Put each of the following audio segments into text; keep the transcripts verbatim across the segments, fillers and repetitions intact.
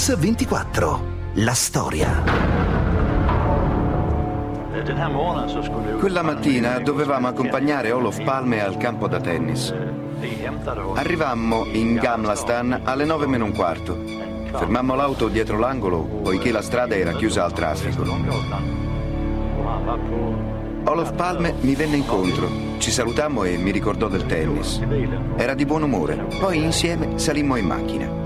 Mix ventiquattro. La storia. Quella mattina dovevamo accompagnare Olof Palme al campo da tennis. Arrivammo in Gamla Stan alle nove meno un quarto. Fermammo l'auto dietro l'angolo poiché la strada era chiusa al traffico. Olof Palme mi venne incontro, ci salutammo e mi ricordò del tennis. Era di buon umore, poi insieme salimmo in macchina.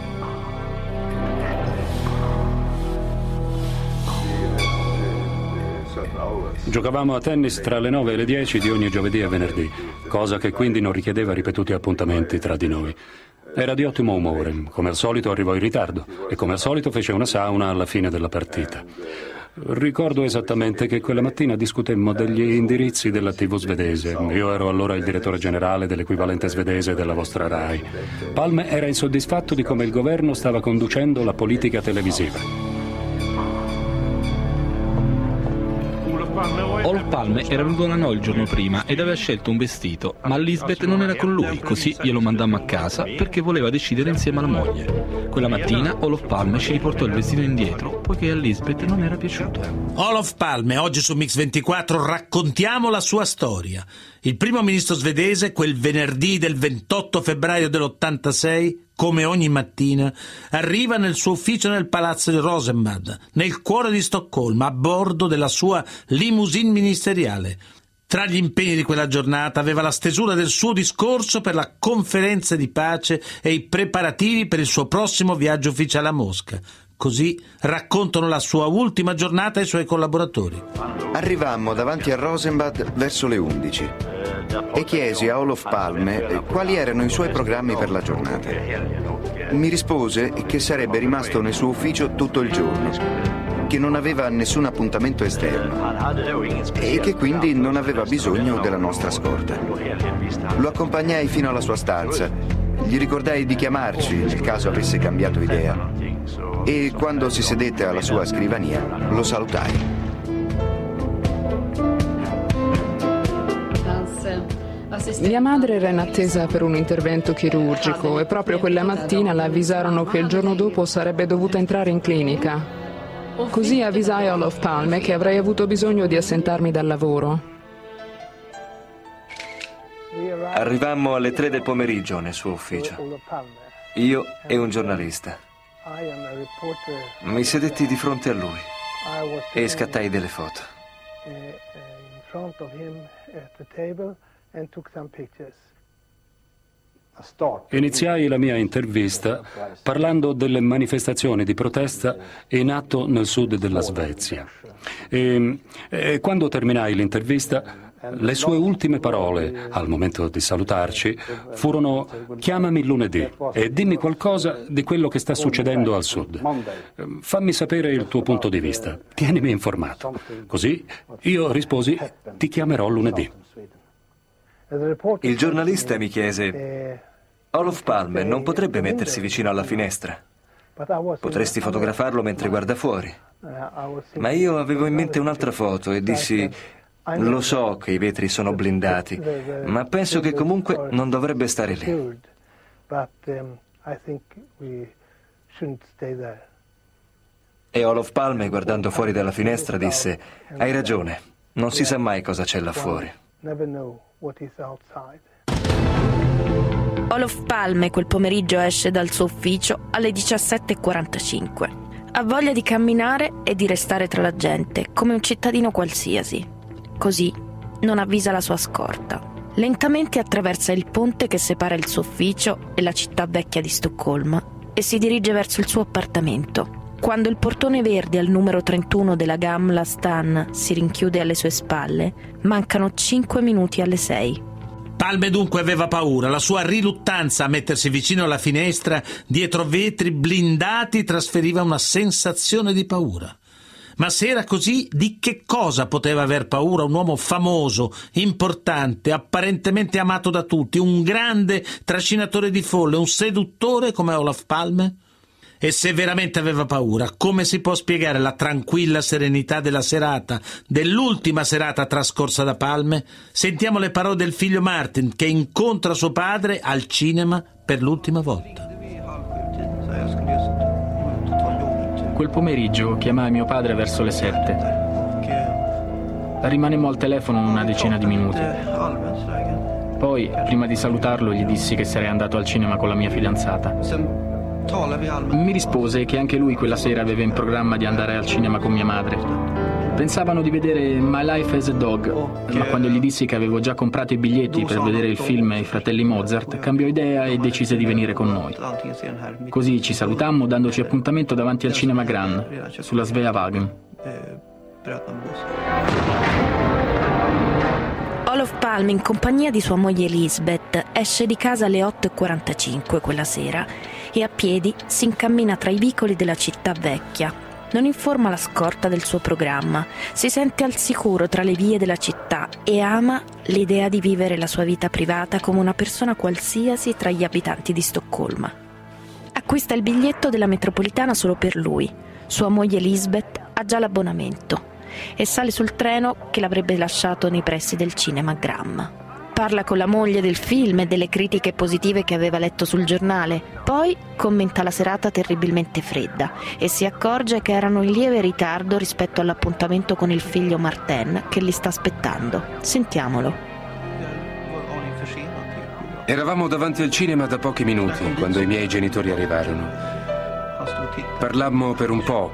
Giocavamo a tennis tra le nove e le dieci di ogni giovedì e venerdì, cosa che quindi non richiedeva ripetuti appuntamenti tra di noi. Era di ottimo umore, come al solito arrivò in ritardo e come al solito fece una sauna alla fine della partita. Ricordo esattamente che quella mattina discutemmo degli indirizzi della tivù svedese. Io ero allora il direttore generale dell'equivalente svedese della vostra RAI. Palme era insoddisfatto di come il governo stava conducendo la politica televisiva. Olof Palme era venuto da noi il giorno prima ed aveva scelto un vestito, ma Lisbeth non era con lui, così glielo mandammo a casa perché voleva decidere insieme alla moglie. Quella mattina Olof Palme ci riportò il vestito indietro, poiché a Lisbeth non era piaciuto. Olof Palme, oggi su Mix ventiquattro raccontiamo la sua storia. Il primo ministro svedese, quel venerdì del ventotto febbraio dell'ottantasei, come ogni mattina, arriva nel suo ufficio nel palazzo di Rosenbad, nel cuore di Stoccolma, a bordo della sua limousine ministeriale. Tra gli impegni di quella giornata aveva la stesura del suo discorso per la conferenza di pace e i preparativi per il suo prossimo viaggio ufficiale a Mosca. Così raccontano la sua ultima giornata ai suoi collaboratori. Arrivammo davanti a Rosenbad verso le undici e chiesi a Olof Palme quali erano i suoi programmi per la giornata. Mi rispose che sarebbe rimasto nel suo ufficio tutto il giorno, che non aveva nessun appuntamento esterno e che quindi non aveva bisogno della nostra scorta. Lo accompagnai fino alla sua stanza, gli ricordai di chiamarci nel caso avesse cambiato idea e quando si sedette alla sua scrivania lo salutai. Mia madre era in attesa per un intervento chirurgico e proprio quella mattina la avvisarono che il giorno dopo sarebbe dovuta entrare in clinica. Così avvisai Olof Palme che avrei avuto bisogno di assentarmi dal lavoro. Arrivammo alle tre del pomeriggio nel suo ufficio. Io e un giornalista. Mi sedetti di fronte a lui e scattai delle foto. Iniziai la mia intervista parlando delle manifestazioni di protesta in atto nel sud della Svezia. E, e quando terminai l'intervista, le sue ultime parole, al momento di salutarci, furono: chiamami lunedì e dimmi qualcosa di quello che sta succedendo al sud. Fammi sapere il tuo punto di vista, tienimi informato. Così io risposi: ti chiamerò lunedì. Il giornalista mi chiese: Olof Palme non potrebbe mettersi vicino alla finestra? Potresti fotografarlo mentre guarda fuori. Ma io avevo in mente un'altra foto e dissi: lo so che i vetri sono blindati, ma penso che comunque non dovrebbe stare lì. E Olof Palme, guardando fuori dalla finestra, disse: hai ragione, non si sa mai cosa c'è là fuori. Olof Palme quel pomeriggio esce dal suo ufficio alle diciassette e quarantacinque. Ha voglia di camminare e di restare tra la gente, come un cittadino qualsiasi. Così non avvisa la sua scorta. Lentamente attraversa il ponte che separa il suo ufficio e la città vecchia di Stoccolma e si dirige verso il suo appartamento. Quando il portone verde al numero trentuno della Gamla Stan si rinchiude alle sue spalle, mancano cinque minuti alle sei. Palme dunque aveva paura, la sua riluttanza a mettersi vicino alla finestra, dietro vetri blindati, trasferiva una sensazione di paura. Ma se era così, di che cosa poteva aver paura un uomo famoso, importante, apparentemente amato da tutti, un grande trascinatore di folle, un seduttore come Olof Palme? E se veramente aveva paura, come si può spiegare la tranquilla serenità della serata, dell'ultima serata trascorsa da Palme? Sentiamo le parole del figlio Martin, che incontra suo padre al cinema per l'ultima volta. Quel pomeriggio chiamai mio padre verso le sette. Rimanemmo al telefono una decina di minuti. Poi, prima di salutarlo, gli dissi che sarei andato al cinema con la mia fidanzata. Mi rispose che anche lui quella sera aveva in programma di andare al cinema con mia madre. Pensavano di vedere My Life as a Dog, ma quando gli dissi che avevo già comprato i biglietti per vedere il film I fratelli Mozart, cambiò idea e decise di venire con noi. Così ci salutammo dandoci appuntamento davanti al cinema Gran, sulla Sveavägen. Olof Palme, in compagnia di sua moglie Lisbeth, esce di casa alle otto e quarantacinque quella sera e a piedi si incammina tra i vicoli della città vecchia. Non informa la scorta del suo programma, si sente al sicuro tra le vie della città e ama l'idea di vivere la sua vita privata come una persona qualsiasi tra gli abitanti di Stoccolma. Acquista il biglietto della metropolitana solo per lui. Sua moglie Lisbeth ha già l'abbonamento e sale sul treno che l'avrebbe lasciato nei pressi del cinema Gram. Parla con la moglie del film e delle critiche positive che aveva letto sul giornale. Poi commenta la serata terribilmente fredda e si accorge che erano in lieve ritardo rispetto all'appuntamento con il figlio Martin che li sta aspettando. Sentiamolo. Eravamo davanti al cinema da pochi minuti quando i miei genitori arrivarono. Parlammo per un po'.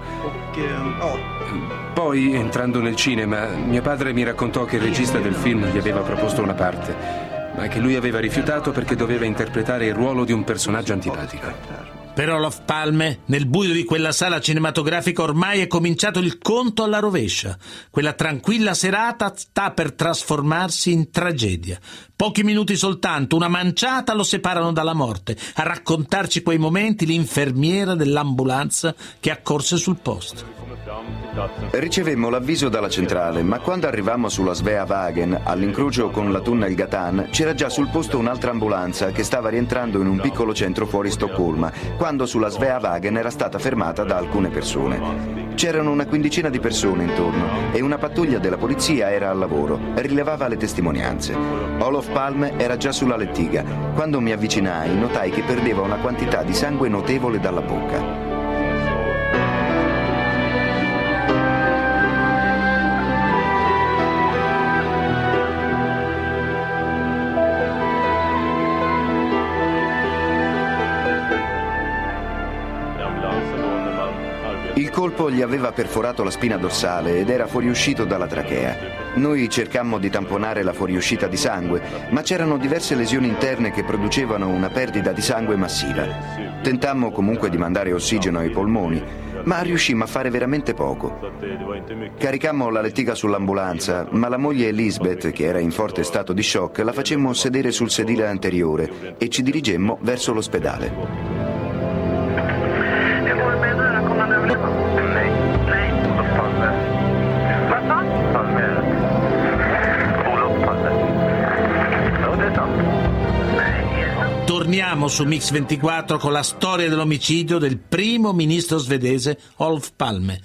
Poi, entrando nel cinema, mio padre mi raccontò che il regista del film gli aveva proposto una parte, ma che lui aveva rifiutato perché doveva interpretare il ruolo di un personaggio antipatico. Per Olof Palme, nel buio di quella sala cinematografica ormai è cominciato il conto alla rovescia. Quella tranquilla serata sta per trasformarsi in tragedia. Pochi minuti soltanto, una manciata lo separano dalla morte. A raccontarci quei momenti l'infermiera dell'ambulanza che accorse sul posto. Ricevemmo l'avviso dalla centrale, ma quando arrivammo sulla Sveavägen, all'incrocio con la Tunnel Gatan, c'era già sul posto un'altra ambulanza che stava rientrando in un piccolo centro fuori Stoccolma, quando sulla Sveavägen era stata fermata da alcune persone. C'erano una quindicina di persone intorno e una pattuglia della polizia era al lavoro, rilevava le testimonianze. Olof Palme era già sulla lettiga. Quando mi avvicinai, notai che perdeva una quantità di sangue notevole dalla bocca. Il colpo gli aveva perforato la spina dorsale ed era fuoriuscito dalla trachea. Noi cercammo di tamponare la fuoriuscita di sangue, ma c'erano diverse lesioni interne che producevano una perdita di sangue massiva. Tentammo comunque di mandare ossigeno ai polmoni, ma riuscimmo a fare veramente poco. Caricammo la lettiga sull'ambulanza, ma la moglie Lisbeth, che era in forte stato di shock, la facemmo sedere sul sedile anteriore e ci dirigemmo verso l'ospedale. Torniamo su Mix ventiquattro con la storia dell'omicidio del primo ministro svedese Olof Palme.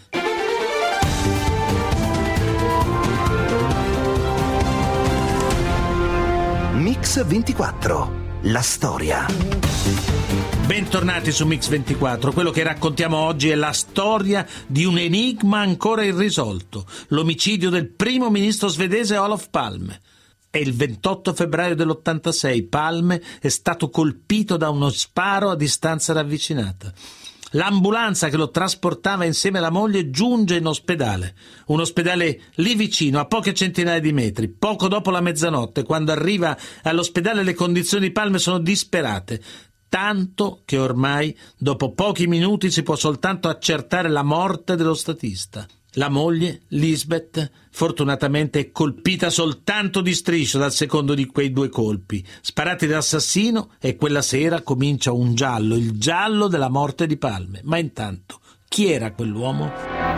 Mix ventiquattro, la storia. Bentornati su Mix ventiquattro. Quello che raccontiamo oggi è la storia di un enigma ancora irrisolto, l'omicidio del primo ministro svedese Olof Palme. È il ventotto febbraio dell'ottantasei. Palme è stato colpito da uno sparo a distanza ravvicinata. L'ambulanza che lo trasportava insieme alla moglie giunge in ospedale. Un ospedale lì vicino, a poche centinaia di metri. Poco dopo la mezzanotte, quando arriva all'ospedale, le condizioni di Palme sono disperate. Tanto che ormai, dopo pochi minuti, si può soltanto accertare la morte dello statista. La moglie, Lisbeth, fortunatamente è colpita soltanto di striscio dal secondo di quei due colpi, sparati dall'assassino, e quella sera comincia un giallo, il giallo della morte di Palme. Ma intanto, chi era quell'uomo?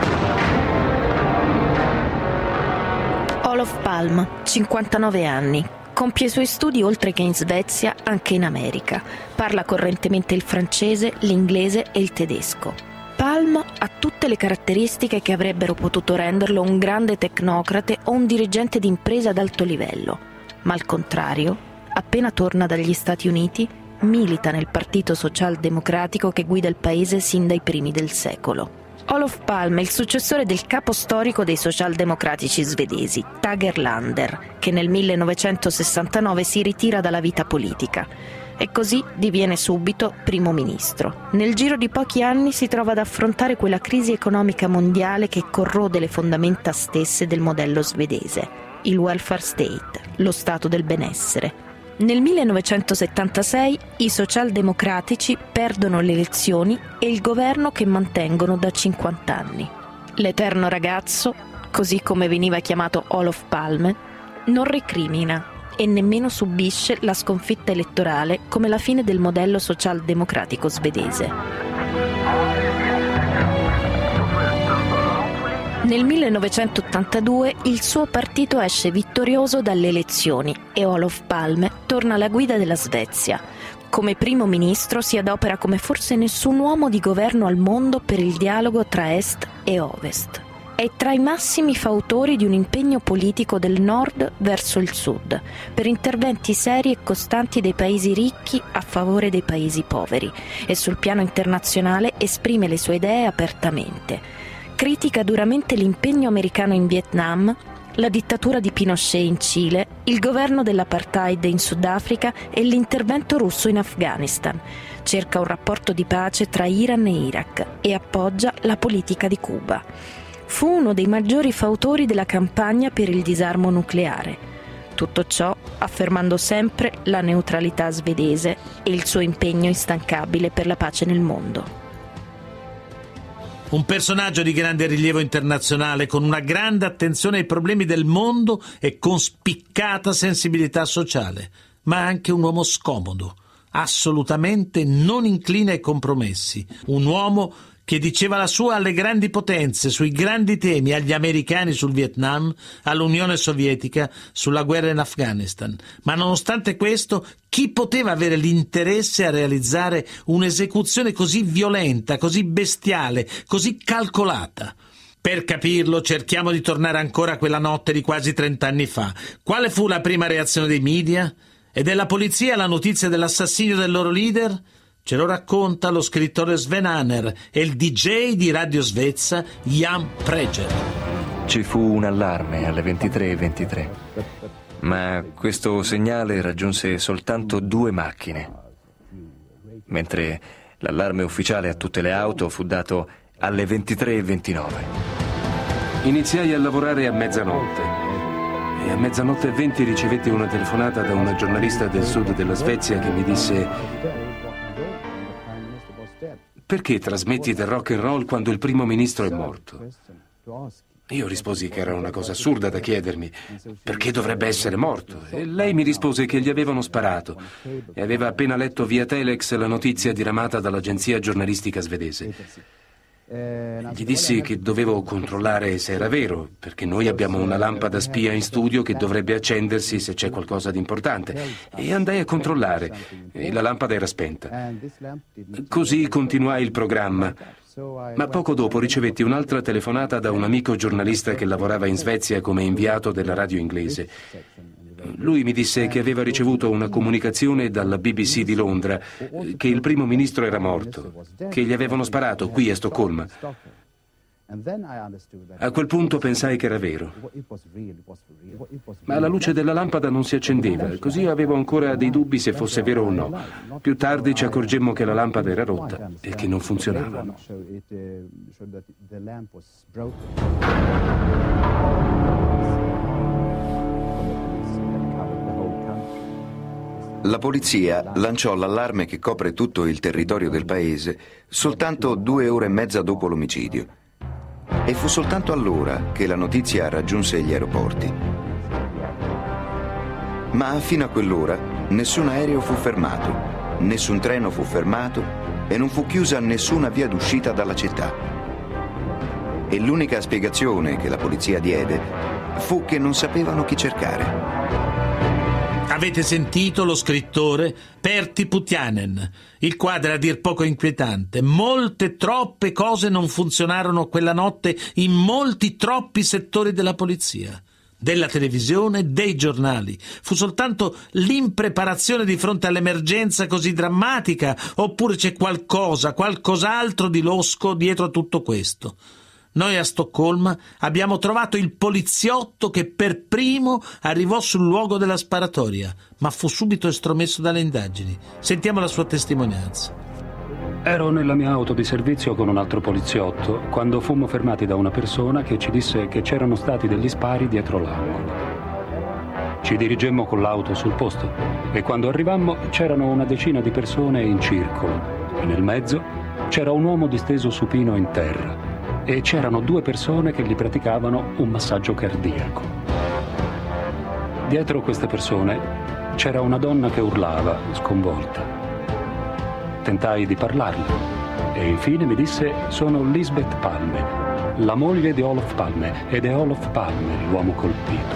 Olof Palme, cinquantanove anni. Compie i suoi studi oltre che in Svezia, anche in America. Parla correntemente il francese, l'inglese e il tedesco. Palme ha tutte le caratteristiche che avrebbero potuto renderlo un grande tecnocrate o un dirigente d'impresa ad alto livello, ma al contrario, appena torna dagli Stati Uniti, milita nel Partito Socialdemocratico che guida il paese sin dai primi del secolo. Olof Palme è il successore del capo storico dei socialdemocratici svedesi, Tage Erlander, che nel millenovecentosessantanove si ritira dalla vita politica e così diviene subito primo ministro. Nel giro di pochi anni si trova ad affrontare quella crisi economica mondiale che corrode le fondamenta stesse del modello svedese, il welfare state, lo stato del benessere. Nel millenovecentosettantasei i socialdemocratici perdono le elezioni e il governo che mantengono da cinquanta anni. L'eterno ragazzo, così come veniva chiamato Olof Palme, non recrimina e nemmeno subisce la sconfitta elettorale come la fine del modello socialdemocratico svedese. Nel millenovecentottantadue il suo partito esce vittorioso dalle elezioni e Olof Palme torna alla guida della Svezia. Come primo ministro si adopera come forse nessun uomo di governo al mondo per il dialogo tra Est e Ovest. È tra i massimi fautori di un impegno politico del Nord verso il Sud, per interventi seri e costanti dei paesi ricchi a favore dei paesi poveri, e sul piano internazionale esprime le sue idee apertamente. Critica duramente l'impegno americano in Vietnam, la dittatura di Pinochet in Cile, il governo dell'apartheid in Sudafrica e l'intervento russo in Afghanistan. Cerca un rapporto di pace tra Iran e Iraq e appoggia la politica di Cuba. Fu uno dei maggiori fautori della campagna per il disarmo nucleare. Tutto ciò affermando sempre la neutralità svedese e il suo impegno instancabile per la pace nel mondo. Un personaggio di grande rilievo internazionale, con una grande attenzione ai problemi del mondo e con spiccata sensibilità sociale, ma anche un uomo scomodo, assolutamente non incline ai compromessi, un uomo che diceva la sua alle grandi potenze sui grandi temi, agli americani sul Vietnam, all'Unione Sovietica sulla guerra in Afghanistan. Ma nonostante questo, chi poteva avere l'interesse a realizzare un'esecuzione così violenta, così bestiale, così calcolata? Per capirlo, cerchiamo di tornare ancora a quella notte di quasi trent'anni fa. Quale fu la prima reazione dei media e della polizia alla notizia dell'assassinio del loro leader? Ce lo racconta lo scrittore Sven Aner e il D J di Radio Svezia Jan Preger. Ci fu un allarme alle ventitré e ventitré, ma questo segnale raggiunse soltanto due macchine, mentre l'allarme ufficiale a tutte le auto fu dato alle ventitré e ventinove. Iniziai a lavorare a mezzanotte e a mezzanotte e venti ricevetti una telefonata da una giornalista del sud della Svezia che mi disse: perché trasmetti del rock and roll quando il primo ministro è morto? Io risposi che era una cosa assurda da chiedermi, perché dovrebbe essere morto? E lei mi rispose che gli avevano sparato e aveva appena letto via telex la notizia diramata dall'agenzia giornalistica svedese. Gli dissi che dovevo controllare se era vero, perché noi abbiamo una lampada spia in studio che dovrebbe accendersi se c'è qualcosa di importante. E andai a controllare e la lampada era spenta. Così continuai il programma. Ma poco dopo ricevetti un'altra telefonata da un amico giornalista che lavorava in Svezia come inviato della radio inglese. Lui mi disse che aveva ricevuto una comunicazione dalla B B C di Londra che il primo ministro era morto, che gli avevano sparato qui a Stoccolma. A quel punto pensai che era vero, ma la luce della lampada non si accendeva, così avevo ancora dei dubbi se fosse vero o no. Più tardi ci accorgemmo che la lampada era rotta e che non funzionava. La polizia lanciò l'allarme che copre tutto il territorio del paese soltanto due ore e mezza dopo l'omicidio. E fu soltanto allora che la notizia raggiunse gli aeroporti. Ma fino a quell'ora nessun aereo fu fermato, nessun treno fu fermato e non fu chiusa nessuna via d'uscita dalla città. E l'unica spiegazione che la polizia diede fu che non sapevano chi cercare. Avete sentito lo scrittore Pertti Putiainen. Il quadro è a dir poco inquietante. Molte, troppe cose non funzionarono quella notte in molti, troppi settori della polizia. della televisione, dei giornali. Fu soltanto l'impreparazione di fronte all'emergenza così drammatica, oppure c'è qualcosa, qualcos'altro di losco dietro a tutto questo? Noi a Stoccolma abbiamo trovato il poliziotto che per primo arrivò sul luogo della sparatoria, ma fu subito estromesso dalle indagini. Sentiamo la sua testimonianza. Ero nella mia auto di servizio con un altro poliziotto quando fummo fermati da una persona che ci disse che c'erano stati degli spari dietro l'angolo. Ci dirigemmo con l'auto sul posto e quando arrivammo c'erano una decina di persone in circolo e nel mezzo c'era un uomo disteso supino in terra e c'erano due persone che gli praticavano un massaggio cardiaco. Dietro queste persone c'era una donna che urlava, sconvolta. Tentai di parlarle e infine mi disse: sono Lisbeth Palme, la moglie di Olof Palme, ed è Olof Palme l'uomo colpito.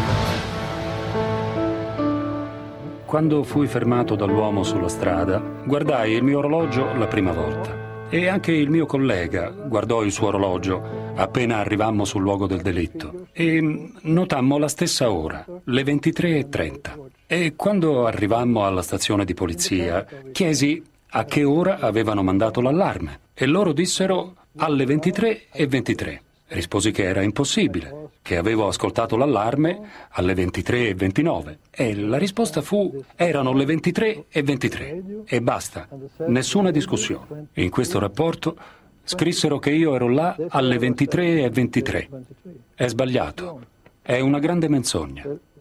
Quando fui fermato dall'uomo sulla strada, guardai il mio orologio la prima volta e anche il mio collega guardò il suo orologio appena arrivammo sul luogo del delitto e notammo la stessa ora, le ventitré e trenta. E quando arrivammo alla stazione di polizia chiesi a che ora avevano mandato l'allarme e loro dissero alle ventitré e ventitré. Risposi che era impossibile, che avevo ascoltato l'allarme alle ventitré e ventinove e la risposta fu erano le ventitré e ventitré e basta, nessuna discussione. In questo rapporto scrissero che io ero là alle ventitré e ventitré. È sbagliato, è una grande menzogna.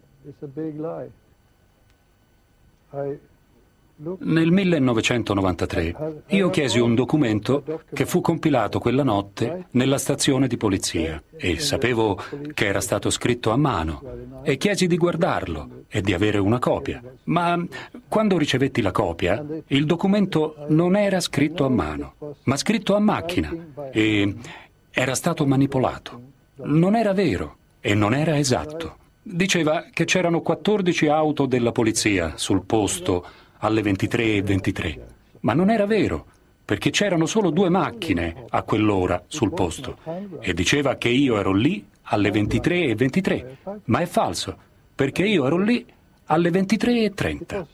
Nel millenovecentonovantatré io chiesi un documento che fu compilato quella notte nella stazione di polizia e sapevo che era stato scritto a mano e chiesi di guardarlo e di avere una copia. Ma quando ricevetti la copia, il documento non era scritto a mano, ma scritto a macchina e era stato manipolato. Non era vero e non era esatto. Diceva che c'erano quattordici auto della polizia sul posto alle ventitré e ventitré, ma non era vero, perché c'erano solo due macchine a quell'ora sul posto e diceva che io ero lì alle ventitré e ventitré, ma è falso, perché io ero lì alle ventitré e trenta.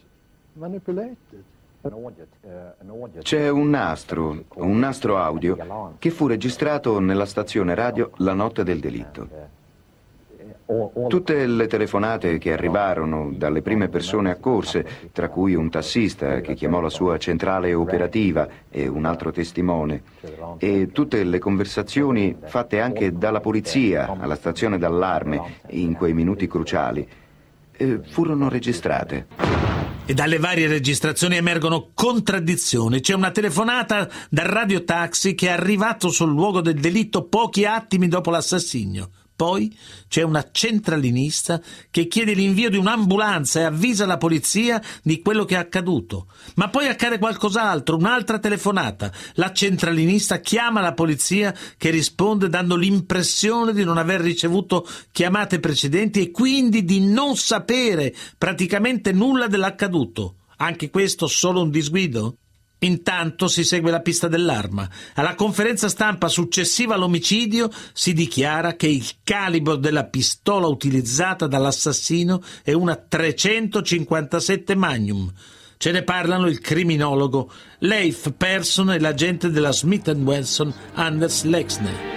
C'è un nastro, un nastro audio che fu registrato nella stazione radio la notte del delitto. Tutte le telefonate che arrivarono dalle prime persone accorse, tra cui un tassista che chiamò la sua centrale operativa e un altro testimone, e tutte le conversazioni fatte anche dalla polizia alla stazione d'allarme in quei minuti cruciali, furono registrate. E dalle varie registrazioni emergono contraddizioni. C'è una telefonata dal radiotaxi che è arrivato sul luogo del delitto pochi attimi dopo l'assassinio. Poi c'è una centralinista che chiede l'invio di un'ambulanza e avvisa la polizia di quello che è accaduto. Ma poi accade qualcos'altro, un'altra telefonata. La centralinista chiama la polizia che risponde dando l'impressione di non aver ricevuto chiamate precedenti e quindi di non sapere praticamente nulla dell'accaduto. Anche questo solo un disguido? Intanto si segue la pista dell'arma. Alla conferenza stampa successiva all'omicidio si dichiara che il calibro della pistola utilizzata dall'assassino è una trecentocinquantasette Magnum. Ce ne parlano il criminologo Leif Persson e l'agente della Smith and Wesson Anders Lexner.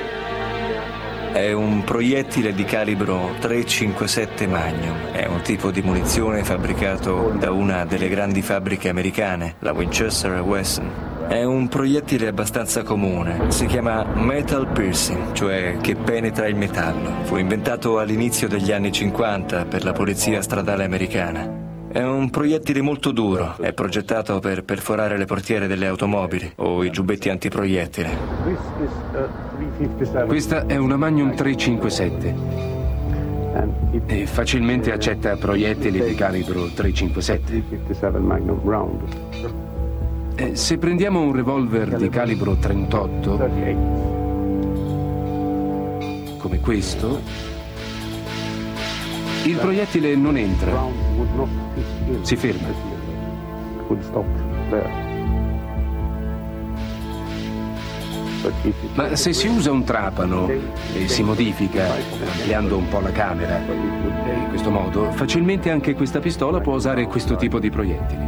È un proiettile di calibro tre cinquantasette Magnum. È un tipo di munizione fabbricato da una delle grandi fabbriche americane, la Winchester e Wesson. È un proiettile abbastanza comune. Si chiama metal piercing, cioè che penetra il metallo. Fu inventato all'inizio degli anni cinquanta per la polizia stradale americana. È un proiettile molto duro, è progettato per perforare le portiere delle automobili o i giubbetti antiproiettile. Questa è una Magnum tre cinquantasette e facilmente accetta proiettili di calibro tre cinquantasette. Eh, se prendiamo un revolver di calibro trentotto, come questo, il proiettile non entra, si ferma. Ma se si usa un trapano e si modifica, ampliando un po' la camera, in questo modo facilmente anche questa pistola può usare questo tipo di proiettili.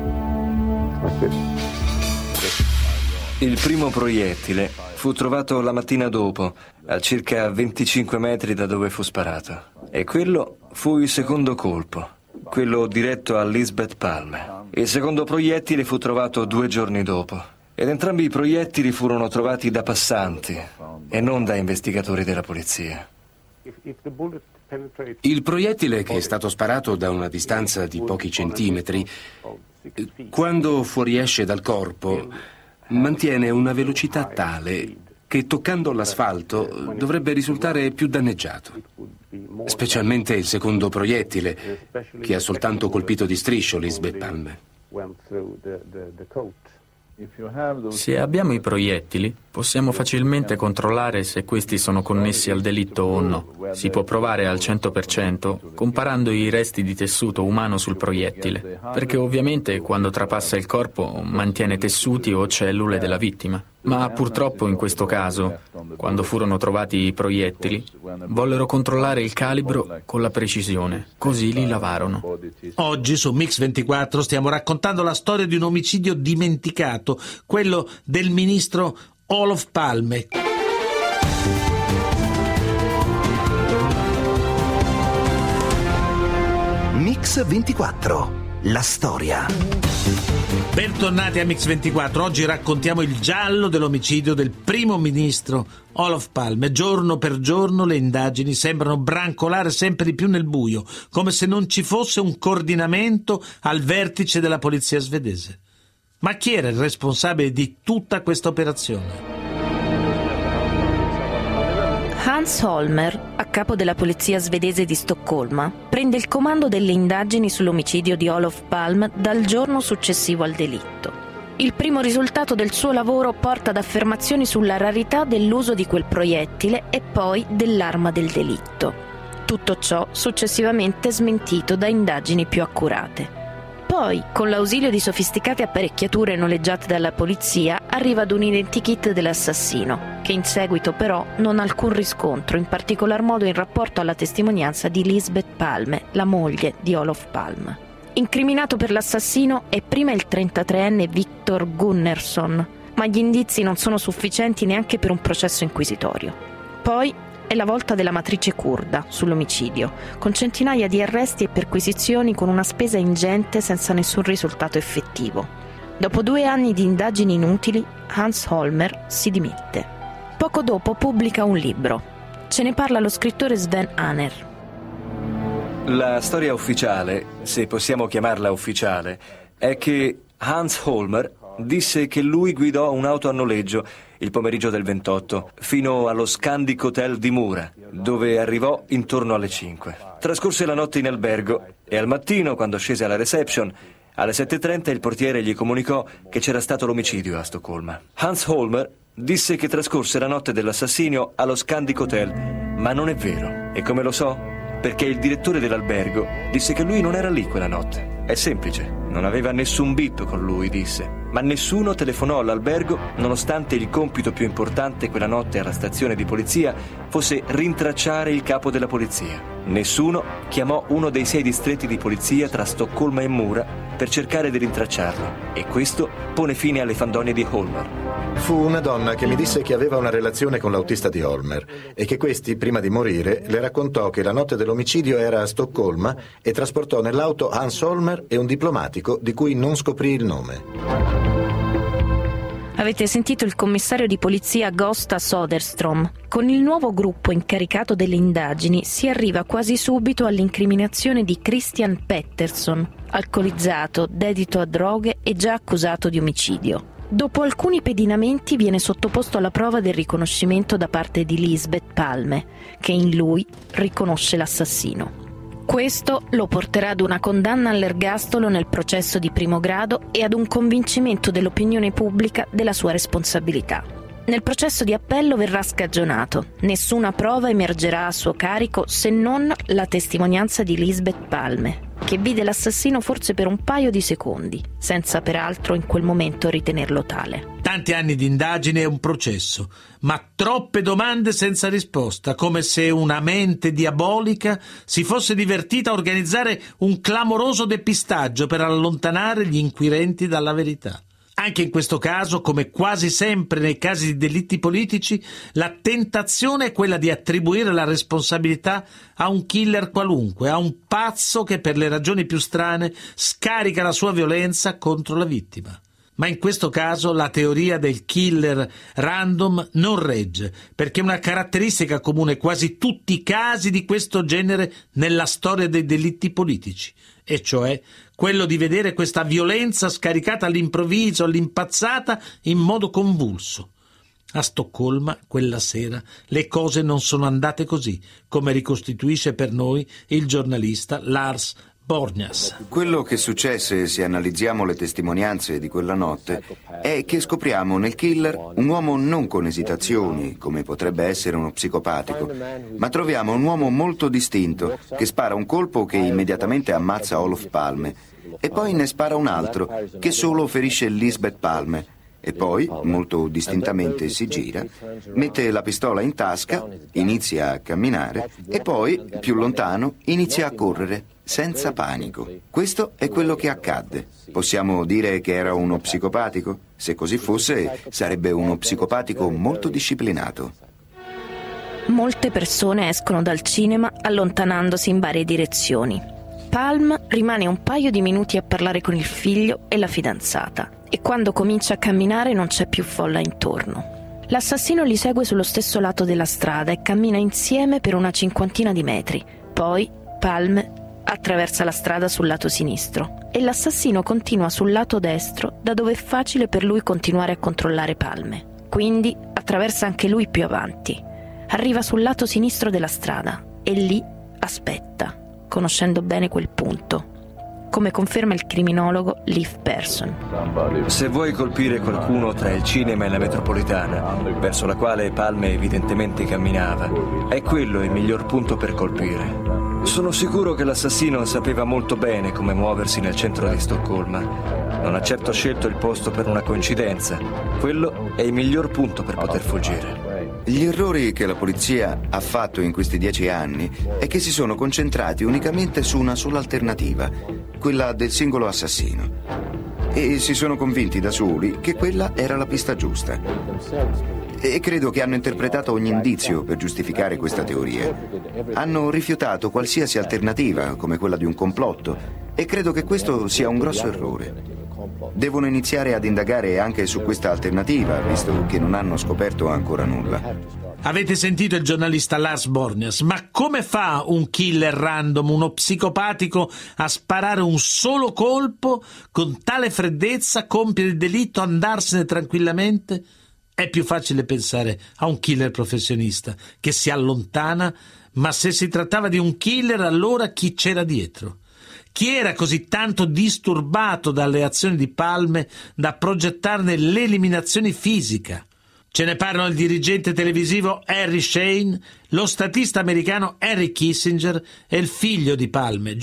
Il primo proiettile fu trovato la mattina dopo, a circa venticinque metri da dove fu sparato. E quello fu il secondo colpo, quello diretto a Lisbeth Palmer. Il secondo proiettile fu trovato due giorni dopo. Ed entrambi i proiettili furono trovati da passanti e non da investigatori della polizia. Il proiettile, che è stato sparato da una distanza di pochi centimetri, quando fuoriesce dal corpo, mantiene una velocità tale che toccando l'asfalto dovrebbe risultare più danneggiato. Specialmente il secondo proiettile, che ha soltanto colpito di striscio Lisbeth Palmer. Se abbiamo i proiettili, possiamo facilmente controllare se questi sono connessi al delitto o no. Si può provare al cento per cento comparando i resti di tessuto umano sul proiettile, perché ovviamente quando trapassa il corpo mantiene tessuti o cellule della vittima. Ma purtroppo in questo caso, quando furono trovati i proiettili, vollero controllare il calibro con la precisione, così li lavarono. Oggi su Mix ventiquattro stiamo raccontando la storia di un omicidio dimenticato, quello del ministro Olof Palme. Mix ventiquattro, la storia. Bentornati a Mix ventiquattro. Oggi raccontiamo il giallo dell'omicidio del primo ministro Olof Palme. Giorno per giorno le indagini sembrano brancolare sempre di più nel buio, come se non ci fosse un coordinamento al vertice della polizia svedese. Ma chi era il responsabile di tutta questa operazione? Hans Holmer, a capo della polizia svedese di Stoccolma, prende il comando delle indagini sull'omicidio di Olof Palme dal giorno successivo al delitto. Il primo risultato del suo lavoro porta ad affermazioni sulla rarità dell'uso di quel proiettile e poi dell'arma del delitto. Tutto ciò successivamente smentito da indagini più accurate. Poi, con l'ausilio di sofisticate apparecchiature noleggiate dalla polizia, arriva ad un identikit dell'assassino, che in seguito però non ha alcun riscontro, in particolar modo in rapporto alla testimonianza di Lisbeth Palme, la moglie di Olof Palme. Incriminato per l'assassino è prima il trentatreenne Victor Gunnarsson, ma gli indizi non sono sufficienti neanche per un processo inquisitorio. Poi è la volta della matrice curda sull'omicidio, con centinaia di arresti e perquisizioni con una spesa ingente senza nessun risultato effettivo. Dopo due anni di indagini inutili, Hans Holmer si dimette. Poco dopo pubblica un libro. Ce ne parla lo scrittore Sven Aner. La storia ufficiale, se possiamo chiamarla ufficiale, è che Hans Holmer disse che lui guidò un'auto a noleggio il pomeriggio del ventotto fino allo Scandic Hotel di Mura, dove arrivò intorno alle cinque. Trascorse la notte in albergo e al mattino, quando scese alla reception, alle sette e trenta il portiere gli comunicò che c'era stato l'omicidio a Stoccolma. Hans Holmer disse che trascorse la notte dell'assassinio allo Scandic Hotel, ma non è vero. E come lo so? Perché il direttore dell'albergo disse che lui non era lì quella notte. È semplice, non aveva nessun bip con lui, disse. Ma nessuno telefonò all'albergo, nonostante il compito più importante quella notte alla stazione di polizia fosse rintracciare il capo della polizia. Nessuno chiamò uno dei sei distretti di polizia tra Stoccolma e Mura per cercare di rintracciarlo. E questo pone fine alle fandonie di Holmer. Fu una donna che mi disse che aveva una relazione con l'autista di Holmer e che questi, prima di morire, le raccontò che la notte dell'omicidio era a Stoccolma e trasportò nell'auto Hans Holmer e un diplomatico di cui non scoprì il nome. Avete sentito il commissario di polizia Gösta Söderström. Con il nuovo gruppo incaricato delle indagini si arriva quasi subito all'incriminazione di Christian Pettersson, alcolizzato, dedito a droghe e già accusato di omicidio. Dopo alcuni pedinamenti viene sottoposto alla prova del riconoscimento da parte di Lisbeth Palme, che in lui riconosce l'assassino. Questo lo porterà ad una condanna all'ergastolo nel processo di primo grado e ad un convincimento dell'opinione pubblica della sua responsabilità. Nel processo di appello verrà scagionato. Nessuna prova emergerà a suo carico se non la testimonianza di Lisbeth Palme. che vide l'assassino forse per un paio di secondi, senza peraltro in quel momento ritenerlo tale. Tanti anni di indagine e un processo, ma troppe domande senza risposta, come se una mente diabolica si fosse divertita a organizzare un clamoroso depistaggio per allontanare gli inquirenti dalla verità. Anche in questo caso, come quasi sempre nei casi di delitti politici, la tentazione è quella di attribuire la responsabilità a un killer qualunque, a un pazzo che per le ragioni più strane scarica la sua violenza contro la vittima. Ma in questo caso la teoria del killer random non regge, perché è una caratteristica comune quasi tutti i casi di questo genere nella storia dei delitti politici, e cioè quello di vedere questa violenza scaricata all'improvviso, all'impazzata, in modo convulso. A Stoccolma, quella sera, le cose non sono andate così, come ricostituisce per noi il giornalista Lars Borgnes. Quello che successe, se analizziamo le testimonianze di quella notte, è che scopriamo nel killer un uomo non con esitazioni, come potrebbe essere uno psicopatico, ma troviamo un uomo molto distinto, che spara un colpo che immediatamente ammazza Olof Palme, e poi ne spara un altro, che solo ferisce Lisbeth Palme, e poi, molto distintamente, si gira, mette la pistola in tasca, inizia a camminare e poi, più lontano, inizia a correre, senza panico. Questo è quello che accadde. Possiamo dire che era uno psicopatico? Se così fosse, sarebbe uno psicopatico molto disciplinato. Molte persone escono dal cinema allontanandosi in varie direzioni. Palm rimane un paio di minuti a parlare con il figlio e la fidanzata, e quando comincia a camminare non c'è più folla intorno. L'assassino li segue sullo stesso lato della strada e cammina insieme per una cinquantina di metri. Poi Palm attraversa la strada sul lato sinistro e l'assassino continua sul lato destro, da dove è facile per lui continuare a controllare Palme. Quindi attraversa anche lui più avanti. Arriva sul lato sinistro della strada e lì aspetta, conoscendo bene quel punto, come conferma il criminologo Leif Persson. Se vuoi colpire qualcuno tra il cinema e la metropolitana, verso la quale Palme evidentemente camminava, è quello il miglior punto per colpire. Sono sicuro che l'assassino sapeva molto bene come muoversi nel centro di Stoccolma. Non ha certo scelto il posto per una coincidenza. Quello è il miglior punto per poter fuggire. Gli errori che la polizia ha fatto in questi dieci anni è che si sono concentrati unicamente su una sola alternativa, quella del singolo assassino, e si sono convinti da soli che quella era la pista giusta. E credo che hanno interpretato ogni indizio per giustificare questa teoria. Hanno rifiutato qualsiasi alternativa, come quella di un complotto, e credo che questo sia un grosso errore. Devono iniziare ad indagare anche su questa alternativa, visto che non hanno scoperto ancora nulla. Avete sentito il giornalista Lars Borgnes, ma come fa un killer random, uno psicopatico, a sparare un solo colpo con tale freddezza, compiere il delitto, andarsene tranquillamente? È più facile pensare a un killer professionista che si allontana, ma se si trattava di un killer, allora chi c'era dietro? Chi era così tanto disturbato dalle azioni di Palme da progettarne l'eliminazione fisica? Ce ne parlano il dirigente televisivo Harry Shane, lo statista americano Henry Kissinger e il figlio di Palme,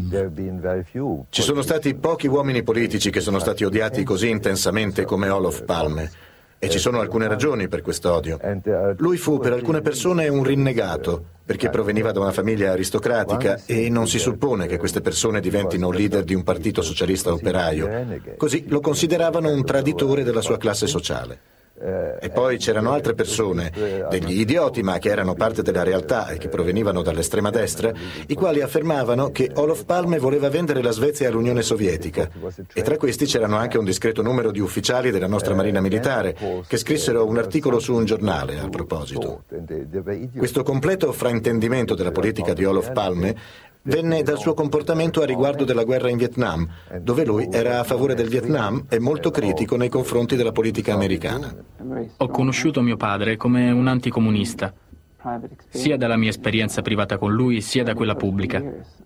Joachim. Ci sono stati pochi uomini politici che sono stati odiati così intensamente come Olof Palme. E ci sono alcune ragioni per quest'odio. Lui fu per alcune persone un rinnegato, perché proveniva da una famiglia aristocratica e non si suppone che queste persone diventino leader di un partito socialista operaio. Così lo consideravano un traditore della sua classe sociale. E poi c'erano altre persone, degli idioti ma che erano parte della realtà e che provenivano dall'estrema destra, i quali affermavano che Olof Palme voleva vendere la Svezia all'Unione Sovietica. E tra questi c'erano anche un discreto numero di ufficiali della nostra Marina Militare che scrissero un articolo su un giornale al proposito. Questo completo fraintendimento della politica di Olof Palme venne dal suo comportamento a riguardo della guerra in Vietnam, dove lui era a favore del Vietnam e molto critico nei confronti della politica americana. Ho conosciuto mio padre come un anticomunista, sia dalla mia esperienza privata con lui, sia da quella pubblica.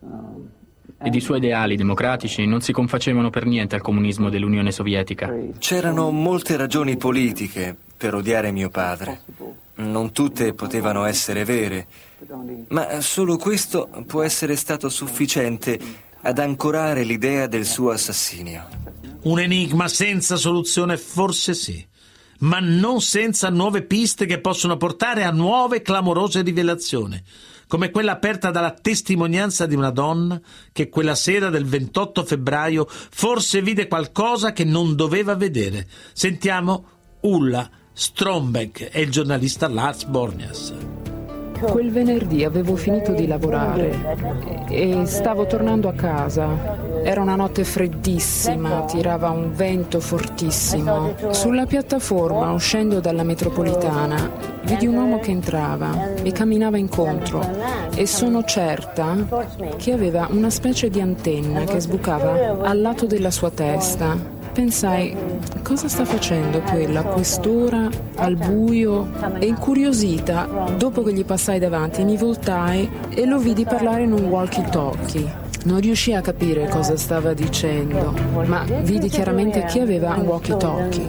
Ed i suoi ideali democratici non si confacevano per niente al comunismo dell'Unione Sovietica. C'erano molte ragioni politiche per odiare mio padre. Non tutte potevano essere vere, ma solo questo può essere stato sufficiente ad ancorare l'idea del suo assassinio. Un enigma senza soluzione, forse sì, ma non senza nuove piste che possono portare a nuove clamorose rivelazioni, come quella aperta dalla testimonianza di una donna che quella sera del ventotto febbraio forse vide qualcosa che non doveva vedere. Sentiamo Ulla Strombeck e il giornalista Lars Borgnes. Quel venerdì avevo finito di lavorare e stavo tornando a casa. Era una notte freddissima, tirava un vento fortissimo. Sulla piattaforma, uscendo dalla metropolitana, vidi un uomo che entrava, mi camminava incontro e sono certa che aveva una specie di antenna che sbucava al lato della sua testa. Pensai, cosa sta facendo quella a quest'ora, al buio? E incuriosita, dopo che gli passai davanti, mi voltai e lo vidi parlare in un walkie-talkie. Non riuscii a capire cosa stava dicendo, ma vidi chiaramente che aveva un walkie-talkie.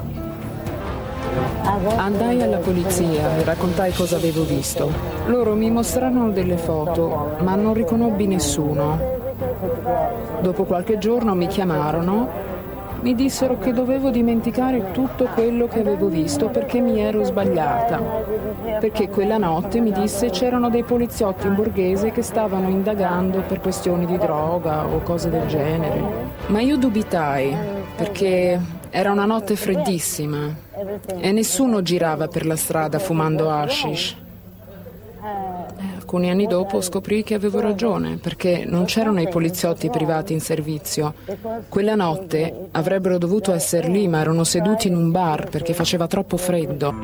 Andai alla polizia e raccontai cosa avevo visto. Loro mi mostrarono delle foto, ma non riconobbi nessuno. Dopo qualche giorno mi chiamarono. Mi dissero che dovevo dimenticare tutto quello che avevo visto perché mi ero sbagliata. Perché quella notte, mi disse, c'erano dei poliziotti in Borghese che stavano indagando per questioni di droga o cose del genere. Ma io dubitai, perché era una notte freddissima e nessuno girava per la strada fumando hashish. Alcuni anni dopo scoprì che avevo ragione, perché non c'erano i poliziotti privati in servizio. Quella notte avrebbero dovuto essere lì, ma erano seduti in un bar perché faceva troppo freddo.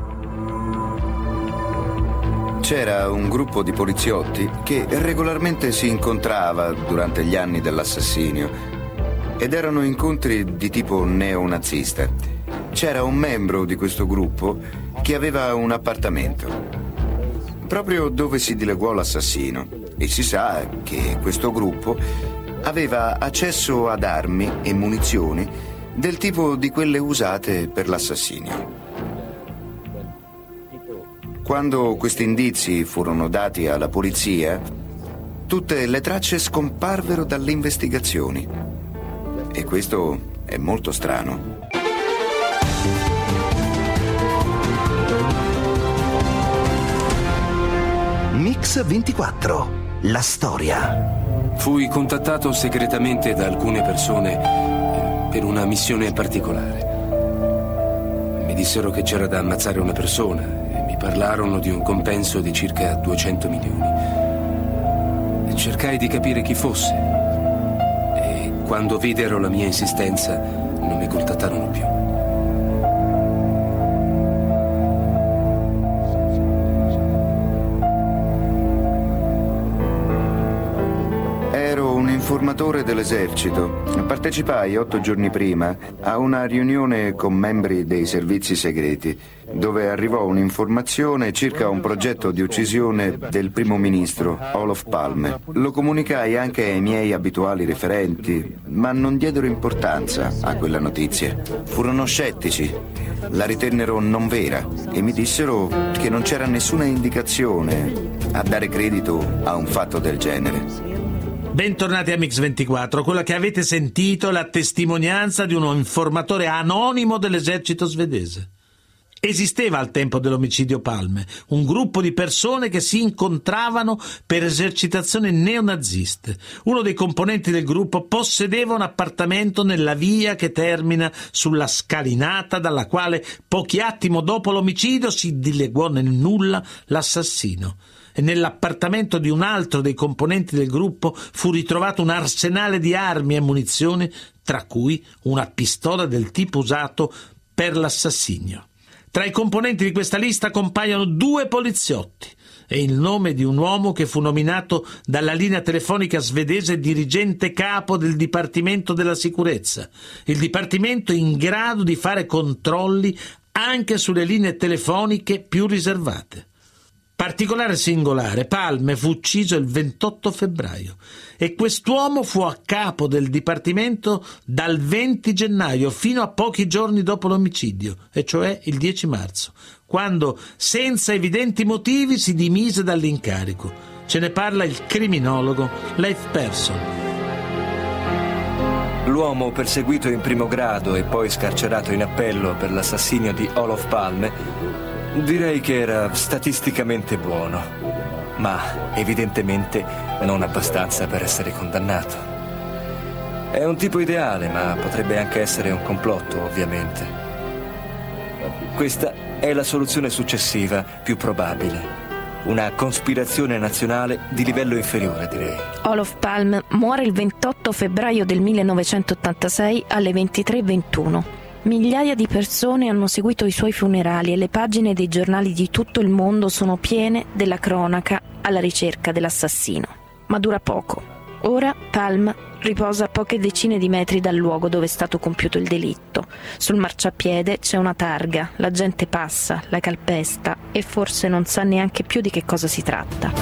C'era un gruppo di poliziotti che regolarmente si incontrava durante gli anni dell'assassinio ed erano incontri di tipo neonazista. C'era un membro di questo gruppo che aveva un appartamento proprio dove si dileguò l'assassino, e si sa che questo gruppo aveva accesso ad armi e munizioni del tipo di quelle usate per l'assassinio. Quando questi indizi furono dati alla polizia, tutte le tracce scomparvero dalle investigazioni. E questo è molto strano. Mix ventiquattro, la storia. Fui contattato segretamente da alcune persone per una missione particolare. Mi dissero che c'era da ammazzare una persona e mi parlarono di un compenso di circa duecento milioni. E cercai di capire chi fosse e quando videro la mia insistenza non mi contattarono più. Informatore dell'esercito. Partecipai otto giorni prima a una riunione con membri dei servizi segreti, dove arrivò un'informazione circa un progetto di uccisione del primo ministro Olof Palme. Lo comunicai anche ai miei abituali referenti, ma non diedero importanza a quella notizia. Furono scettici, la ritennero non vera e mi dissero che non c'era nessuna indicazione a dare credito a un fatto del genere. Bentornati a Mix ventiquattro. Quella che avete sentito è la testimonianza di uno informatore anonimo dell'esercito svedese. Esisteva al tempo dell'omicidio Palme un gruppo di persone che si incontravano per esercitazioni neonaziste. Uno dei componenti del gruppo possedeva un appartamento nella via che termina sulla scalinata dalla quale pochi attimi dopo l'omicidio si dileguò nel nulla l'assassino. E nell'appartamento di un altro dei componenti del gruppo fu ritrovato un arsenale di armi e munizioni, tra cui una pistola del tipo usato per l'assassinio. Tra i componenti di questa lista compaiono due poliziotti e il nome di un uomo che fu nominato dalla linea telefonica svedese dirigente capo del Dipartimento della Sicurezza, il dipartimento in grado di fare controlli anche sulle linee telefoniche più riservate. Particolare singolare, Palme fu ucciso il ventotto febbraio e quest'uomo fu a capo del dipartimento dal venti gennaio fino a pochi giorni dopo l'omicidio, e cioè il dieci marzo, quando senza evidenti motivi si dimise dall'incarico. Ce ne parla il criminologo Leif Persson. l'uomo perseguito in primo grado e poi scarcerato in appello per l'assassinio di Olof Palme, direi che era statisticamente buono, ma evidentemente non abbastanza per essere condannato. È un tipo ideale, ma potrebbe anche essere un complotto, ovviamente. Questa è la soluzione successiva, più probabile. Una cospirazione nazionale di livello inferiore, direi. Olof Palme muore il ventotto febbraio del millenovecentottantasei alle ventitré e ventuno. Migliaia di persone hanno seguito i suoi funerali e le pagine dei giornali di tutto il mondo sono piene della cronaca alla ricerca dell'assassino. Ma dura poco. Ora Palme riposa a poche decine di metri dal luogo dove è stato compiuto il delitto. Sul marciapiede c'è una targa, la gente passa, la calpesta e forse non sa neanche più di che cosa si tratta.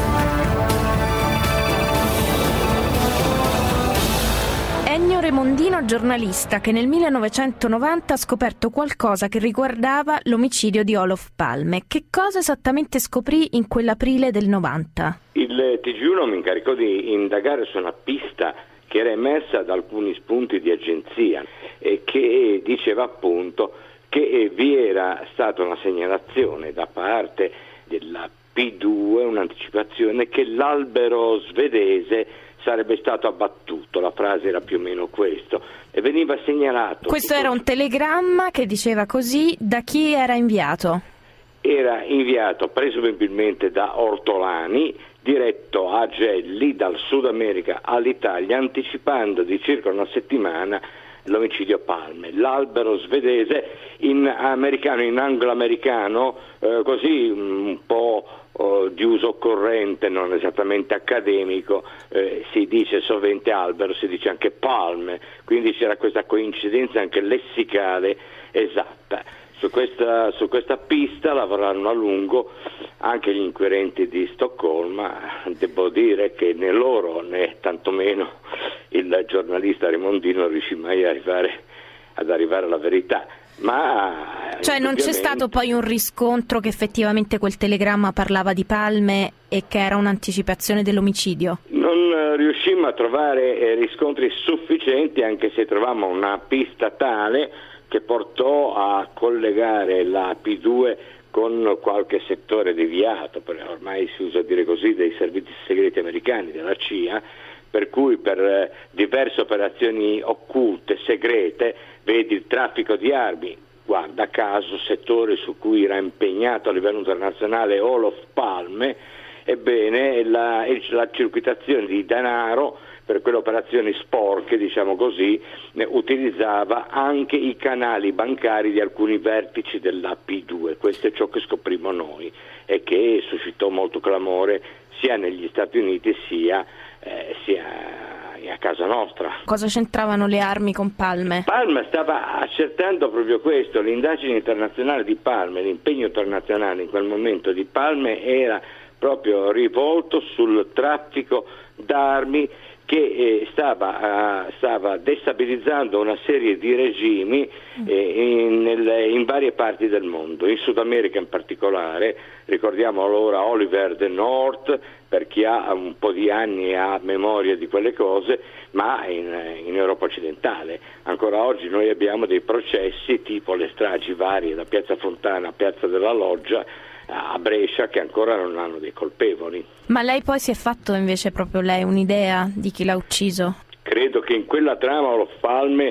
Ennio Remondino, giornalista che nel millenovecentonovanta ha scoperto qualcosa che riguardava l'omicidio di Olof Palme. Che cosa esattamente scoprì in quell'aprile del novanta? Il T G uno mi incaricò di indagare su una pista che era emersa da alcuni spunti di agenzia e che diceva appunto che vi era stata una segnalazione da parte della P due, un'anticipazione che l'albero svedese sarebbe stato abbattuto. La frase era più o meno questo e veniva segnalato. Questo era un telegramma che diceva così. Da chi era inviato? Era inviato presumibilmente da Ortolani, diretto a Gelli dal Sud America all'Italia, anticipando di circa una settimana l'omicidio Palme. L'albero svedese in americano, in anglo-americano, eh, così un po' oh, di uso corrente, non esattamente accademico, eh, si dice sovente albero, si dice anche palme, quindi c'era questa coincidenza anche lessicale esatta. Su questa, su questa pista lavorarono a lungo anche gli inquirenti di Stoccolma. Devo dire che né loro né tantomeno il giornalista Remondino non riuscì mai ad arrivare, ad arrivare alla verità. Ma cioè non c'è stato poi un riscontro che effettivamente quel telegramma parlava di Palme e che era un'anticipazione dell'omicidio? Non riuscimmo a trovare riscontri sufficienti, anche se trovammo una pista tale che portò a collegare la P due con qualche settore deviato, perché ormai si usa dire così, dei servizi segreti americani, della C I A, per cui per diverse operazioni occulte, segrete, vedi il traffico di armi, guarda caso settore su cui era impegnato a livello internazionale Olof Palme, ebbene la, la circuitazione di denaro per quelle operazioni sporche, diciamo così, eh, utilizzava anche i canali bancari di alcuni vertici della P due. Questo è ciò che scoprimmo noi e che suscitò molto clamore sia negli Stati Uniti sia, eh, sia a casa nostra. Cosa c'entravano le armi con Palme? Palme stava accertando proprio questo, l'indagine internazionale di Palme, l'impegno internazionale in quel momento di Palme era proprio rivolto sul traffico d'armi che eh, stava, uh, stava destabilizzando una serie di regimi eh, in, nel, in varie parti del mondo, in Sud America in particolare. Ricordiamo allora Oliver de Noort, per chi ha un po' di anni ha memoria di quelle cose, ma in, in Europa occidentale. Ancora oggi noi abbiamo dei processi tipo le stragi varie da Piazza Fontana a Piazza della Loggia a Brescia che ancora non hanno dei colpevoli. Ma lei poi si è fatto invece proprio lei un'idea di chi l'ha ucciso? Credo che in quella trama Olof Palme,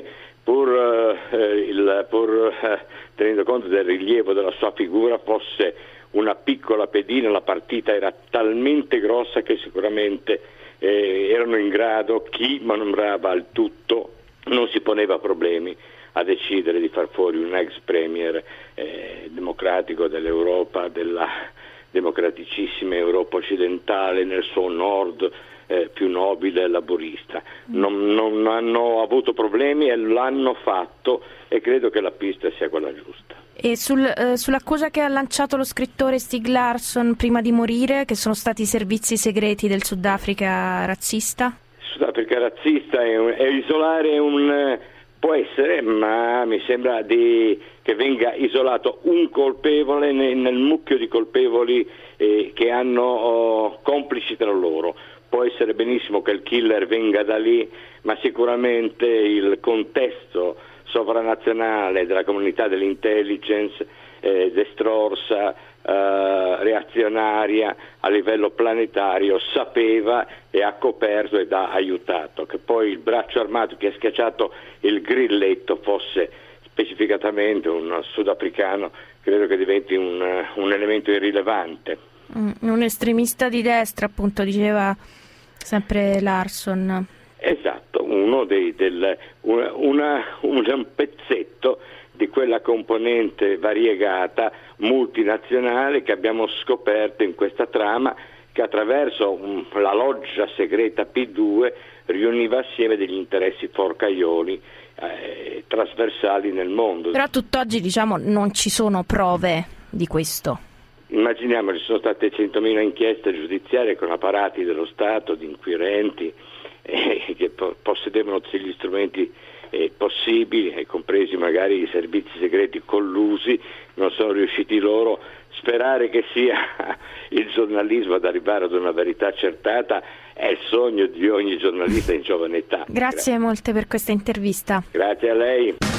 pur, eh, il, pur eh, tenendo conto del rilievo della sua figura, fosse una piccola pedina. La partita era talmente grossa che sicuramente eh, erano in grado, chi manovrava il tutto non si poneva problemi a decidere di far fuori un ex premier eh, democratico dell'Europa, della democraticissima Europa occidentale nel suo nord eh, più nobile e laburista. Non, non hanno avuto problemi e l'hanno fatto e credo che la pista sia quella giusta. E sul, eh, sull'accusa che ha lanciato lo scrittore Stieg Larsson prima di morire, che sono stati i servizi segreti del Sudafrica razzista? Sudafrica razzista è, un, è isolare un... Può essere, ma mi sembra di, che venga isolato un colpevole nel, nel mucchio di colpevoli eh, che hanno oh, complici tra loro. può essere benissimo che il killer venga da lì, ma sicuramente il contesto sovranazionale della comunità dell'intelligence eh, destrorsa, eh, reazionaria a livello planetario sapeva e ha coperto ed ha aiutato. Che poi il braccio armato che ha schiacciato il grilletto fosse specificatamente un sudafricano credo che diventi un, un elemento irrilevante. Mm, un estremista di destra, appunto, diceva sempre Larson. Esatto, uno dei, del, una, una, un pezzetto di quella componente variegata multinazionale che abbiamo scoperto in questa trama, che attraverso um, la loggia segreta P due riuniva assieme degli interessi forcaioli eh, trasversali nel mondo. Però tutt'oggi, diciamo, non ci sono prove di questo. Immaginiamo, ci sono state centomila inchieste giudiziarie con apparati dello Stato, di inquirenti eh, che po- possedevano tutti gli strumenti eh, possibili, e compresi magari i servizi segreti collusi, non sono riusciti loro. Sperare che sia il giornalismo ad arrivare ad una verità accertata è il sogno di ogni giornalista in giovane età. Grazie, Grazie. molte per questa intervista. Grazie a lei.